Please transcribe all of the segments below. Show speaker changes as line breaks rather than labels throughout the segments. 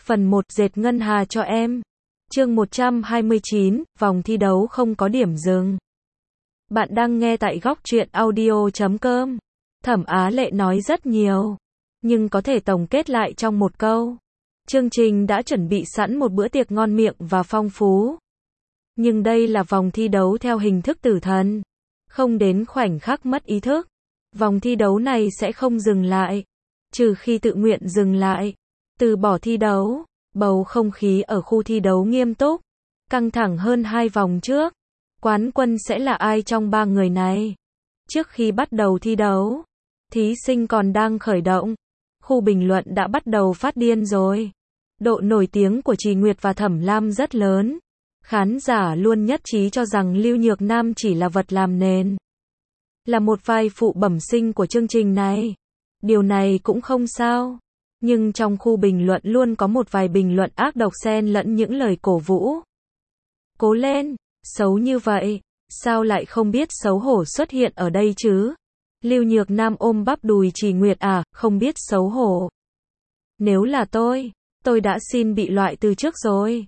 Phần 1 dệt ngân hà cho em. Chương 129, vòng thi đấu không có điểm dừng. Bạn đang nghe tại góc truyện audio.com. Thẩm Á Lệ nói rất nhiều, nhưng có thể tổng kết lại trong một câu. Chương trình đã chuẩn bị sẵn một bữa tiệc ngon miệng và phong phú. Nhưng đây là vòng thi đấu theo hình thức tử thần, không đến khoảnh khắc mất ý thức. Vòng thi đấu này sẽ không dừng lại, trừ khi tự nguyện dừng lại, từ bỏ thi đấu. Bầu không khí ở khu thi đấu nghiêm túc, căng thẳng hơn 2 vòng trước. Quán quân sẽ là ai trong 3 người này? Trước khi bắt đầu thi đấu, thí sinh còn đang khởi động. Khu bình luận đã bắt đầu phát điên rồi. Độ nổi tiếng của Trì Nguyệt và Thẩm Lam rất lớn. Khán giả luôn nhất trí cho rằng Lưu Nhược Nam chỉ là vật làm nền, là một vai phụ bẩm sinh của chương trình này. Điều này cũng không sao. Nhưng trong khu bình luận luôn có một vài bình luận ác độc xen lẫn những lời cổ vũ. Cố lên, xấu như vậy, sao lại không biết xấu hổ xuất hiện ở đây chứ? Lưu Nhược Nam ôm bắp đùi Trì Nguyệt à, không biết xấu hổ. Nếu là tôi đã xin bị loại từ trước rồi.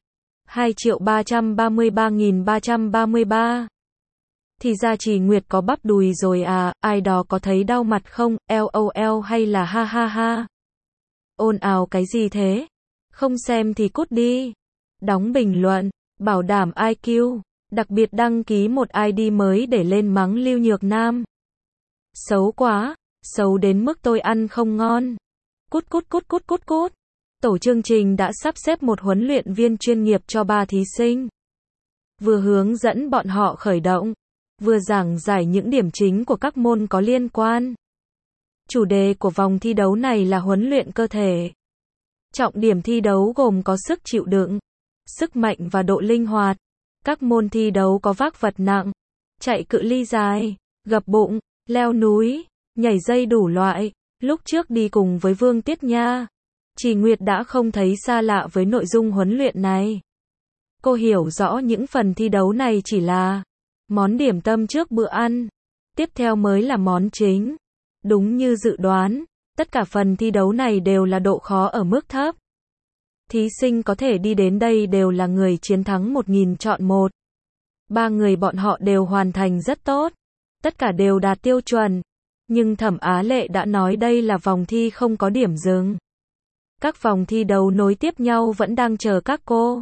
2.333.333. Thì ra Trì Nguyệt có bắp đùi rồi à, ai đó có thấy đau mặt không, LOL hay là ha ha ha. Ồn ào cái gì thế? Không xem thì cút đi. Đóng bình luận, bảo đảm IQ, đặc biệt đăng ký một ID mới để lên mắng Lưu Nhược Nam. Xấu quá, xấu đến mức tôi ăn không ngon. Cút cút cút cút cút cút. Tổ chương trình đã sắp xếp một huấn luyện viên chuyên nghiệp cho 3 thí sinh. Vừa hướng dẫn bọn họ khởi động, vừa giảng giải những điểm chính của các môn có liên quan. Chủ đề của vòng thi đấu này là huấn luyện cơ thể. Trọng điểm thi đấu gồm có sức chịu đựng, sức mạnh và độ linh hoạt. Các môn thi đấu có vác vật nặng, chạy cự ly dài, gập bụng, leo núi, nhảy dây đủ loại. Lúc trước đi cùng với Vương Tiết Nha, Trì Nguyệt đã không thấy xa lạ với nội dung huấn luyện này. Cô hiểu rõ những phần thi đấu này chỉ là món điểm tâm trước bữa ăn, tiếp theo mới là món chính. Đúng như dự đoán, tất cả phần thi đấu này đều là độ khó ở mức thấp. Thí sinh có thể đi đến đây đều là người chiến thắng 1000 chọn 1. 3 người bọn họ đều hoàn thành rất tốt. Tất cả đều đạt tiêu chuẩn. Nhưng Thẩm Á Lệ đã nói đây là vòng thi không có điểm dừng. Các vòng thi đấu nối tiếp nhau vẫn đang chờ các cô.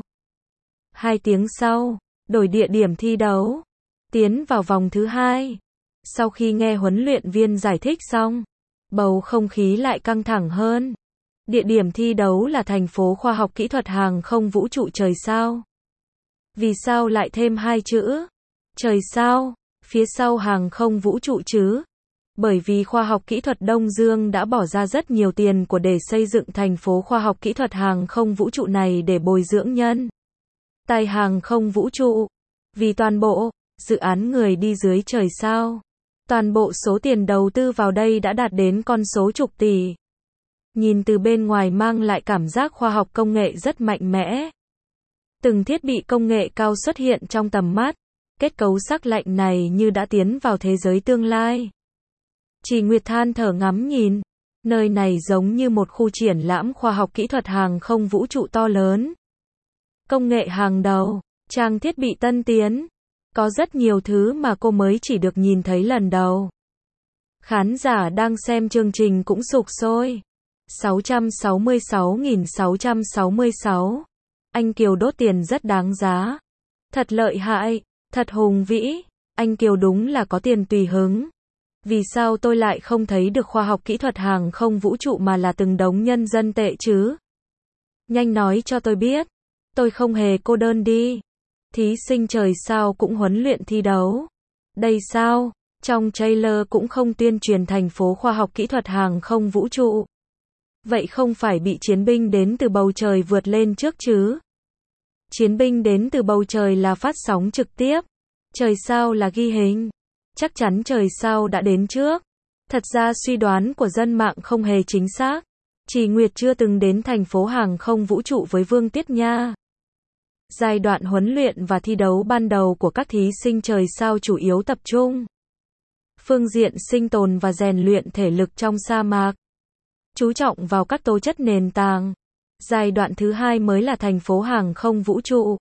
2 tiếng sau, đổi địa điểm thi đấu, tiến vào vòng thứ 2. Sau khi nghe huấn luyện viên giải thích xong, bầu không khí lại căng thẳng hơn. Địa điểm thi đấu là thành phố khoa học kỹ thuật hàng không vũ trụ trời sao. Vì sao lại thêm 2 chữ trời sao phía sau hàng không vũ trụ chứ? Bởi vì khoa học kỹ thuật Đông Dương đã bỏ ra rất nhiều tiền của để xây dựng thành phố khoa học kỹ thuật hàng không vũ trụ này để bồi dưỡng nhân tài hàng không vũ trụ. Vì toàn bộ dự án người đi dưới trời sao, toàn bộ số tiền đầu tư vào đây đã đạt đến con số chục tỷ. Nhìn từ bên ngoài mang lại cảm giác khoa học công nghệ rất mạnh mẽ. Từng thiết bị công nghệ cao xuất hiện trong tầm mắt. Kết cấu sắc lạnh này như đã tiến vào thế giới tương lai. Trì Nguyệt than thở ngắm nhìn. Nơi này giống như một khu triển lãm khoa học kỹ thuật hàng không vũ trụ to lớn. Công nghệ hàng đầu, trang thiết bị tân tiến. Có rất nhiều thứ mà cô mới chỉ được nhìn thấy lần đầu. Khán giả đang xem chương trình cũng sục sôi. 666.666. Anh Kiều đốt tiền rất đáng giá. Thật lợi hại, thật hùng vĩ. Anh Kiều đúng là có tiền tùy hứng. Vì sao tôi lại không thấy được khoa học kỹ thuật hàng không vũ trụ mà là từng đống nhân dân tệ chứ? Nhanh nói cho tôi biết. Tôi không hề cô đơn đi. Thí sinh trời sao cũng huấn luyện thi đấu. Đây sao? Trong trailer cũng không tuyên truyền thành phố khoa học kỹ thuật hàng không vũ trụ. Vậy không phải bị chiến binh đến từ bầu trời vượt lên trước chứ? Chiến binh đến từ bầu trời là phát sóng trực tiếp. Trời sao là ghi hình. Chắc chắn trời sao đã đến trước. Thật ra suy đoán của dân mạng không hề chính xác. Trì Nguyệt chưa từng đến thành phố hàng không vũ trụ với Vương Tiết Nha. Giai đoạn huấn luyện và thi đấu ban đầu của các thí sinh trời sao chủ yếu tập trung phương diện sinh tồn và rèn luyện thể lực trong sa mạc. Chú trọng vào các tố chất nền tảng, Giai đoạn thứ hai mới là thành phố hàng không vũ trụ.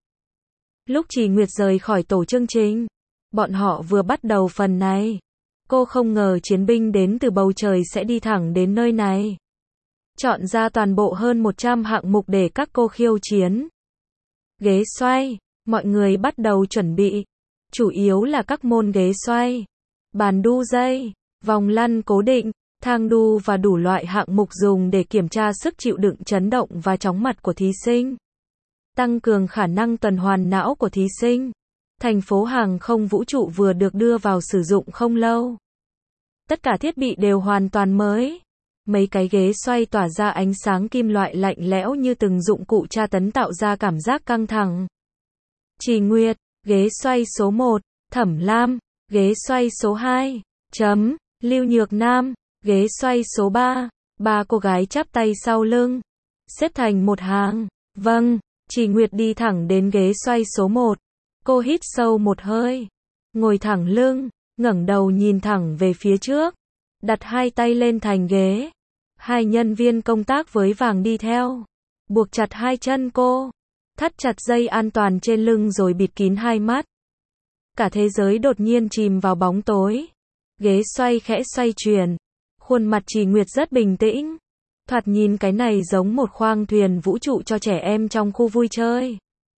Lúc Trì Nguyệt rời khỏi tổ chương trình, bọn họ vừa bắt đầu phần này. Cô không ngờ chiến binh đến từ bầu trời sẽ đi thẳng đến nơi này. Chọn ra toàn bộ hơn 100 hạng mục để các cô khiêu chiến. Ghế xoay, mọi người bắt đầu chuẩn bị. Chủ yếu là các môn ghế xoay, bàn đu dây, vòng lăn cố định, thang đu và đủ loại hạng mục dùng để kiểm tra sức chịu đựng chấn động và chóng mặt của thí sinh. Tăng cường khả năng tuần hoàn não của thí sinh. Thành phố hàng không vũ trụ vừa được đưa vào sử dụng không lâu. Tất cả thiết bị đều hoàn toàn mới. Mấy cái ghế xoay tỏa ra ánh sáng kim loại lạnh lẽo như từng dụng cụ tra tấn tạo ra cảm giác căng thẳng. Trì Nguyệt, ghế xoay số 1, Thẩm Lam, ghế xoay số 2, Lưu Nhược Nam, ghế xoay số 3, ba cô gái chắp tay sau lưng, xếp thành một hàng. Vâng, Trì Nguyệt đi thẳng đến ghế xoay số 1. Cô hít sâu một hơi, ngồi thẳng lưng, ngẩng đầu nhìn thẳng về phía trước, đặt hai tay lên thành ghế. Hai nhân viên công tác với vàng đi theo, buộc chặt hai chân cô, thắt chặt dây an toàn trên lưng rồi bịt kín hai mắt. Cả thế giới đột nhiên chìm vào bóng tối. Ghế xoay khẽ xoay chuyển. Khuôn mặt Trì Nguyệt rất bình tĩnh. Thoạt nhìn cái này giống một khoang thuyền vũ trụ cho trẻ em trong khu vui chơi.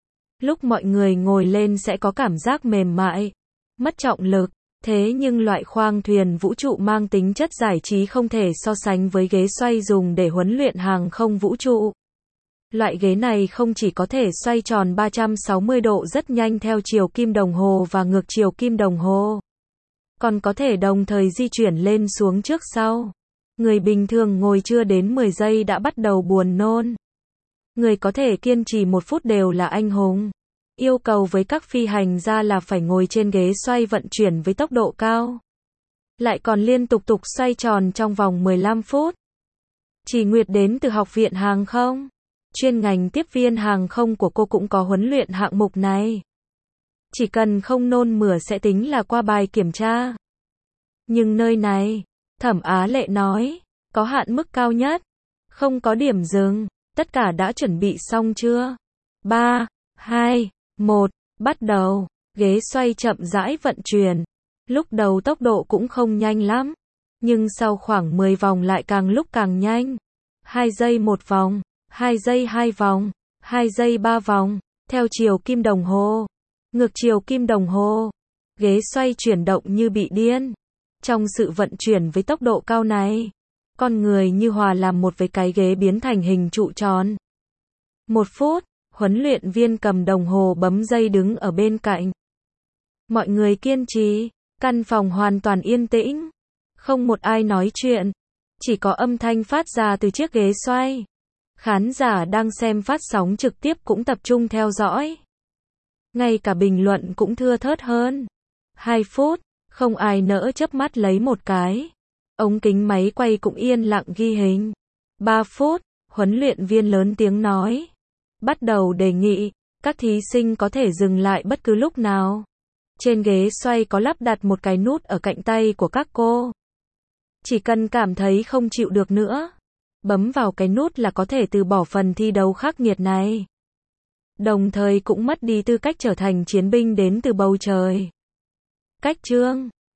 Lúc mọi người ngồi lên sẽ có cảm giác mềm mại, mất trọng lực. Thế nhưng loại khoang thuyền vũ trụ mang tính chất giải trí không thể so sánh với ghế xoay dùng để huấn luyện hàng không vũ trụ. Loại ghế này không chỉ có thể xoay tròn 360 độ rất nhanh theo chiều kim đồng hồ và ngược chiều kim đồng hồ, còn có thể đồng thời di chuyển lên xuống trước sau. Người bình thường ngồi chưa đến 10 giây đã bắt đầu buồn nôn. Người có thể kiên trì 1 phút đều là anh hùng. Yêu cầu với các phi hành gia là phải ngồi trên ghế xoay vận chuyển với tốc độ cao, lại còn liên tục xoay tròn trong vòng 15 phút. Trì Nguyệt đến từ Học viện Hàng không. Chuyên ngành tiếp viên hàng không của cô cũng có huấn luyện hạng mục này. Chỉ cần không nôn mửa sẽ tính là qua bài kiểm tra. Nhưng nơi này, Thẩm Á Lệ nói, có hạn mức cao nhất, không có điểm dừng. Tất cả đã chuẩn bị xong chưa? 3, 2, 1, bắt đầu. Ghế xoay chậm rãi vận chuyển. Lúc đầu tốc độ cũng không nhanh lắm, nhưng sau khoảng 10 vòng lại càng lúc càng nhanh. 2 giây 1 vòng, 2 giây 2 vòng, 2 giây 3 vòng, theo chiều kim đồng hồ, ngược chiều kim đồng hồ. Ghế xoay chuyển động như bị điên. Trong sự vận chuyển với tốc độ cao này, con người như hòa làm một với cái ghế biến thành hình trụ tròn. 1 phút, huấn luyện viên cầm đồng hồ bấm giây đứng ở bên cạnh. Mọi người kiên trì, căn phòng hoàn toàn yên tĩnh, không một ai nói chuyện, chỉ có âm thanh phát ra từ chiếc ghế xoay. Khán giả đang xem phát sóng trực tiếp cũng tập trung theo dõi. Ngay cả bình luận cũng thưa thớt hơn. 2 phút, không ai nỡ chớp mắt lấy một cái. Ống kính máy quay cũng yên lặng ghi hình. 3 phút, huấn luyện viên lớn tiếng nói. Bắt đầu đề nghị, các thí sinh có thể dừng lại bất cứ lúc nào. Trên ghế xoay có lắp đặt một cái nút ở cạnh tay của các cô. Chỉ cần cảm thấy không chịu được nữa, bấm vào cái nút là có thể từ bỏ phần thi đấu khắc nghiệt này. Đồng thời cũng mất đi tư cách trở thành chiến binh đến từ bầu trời. Cách chương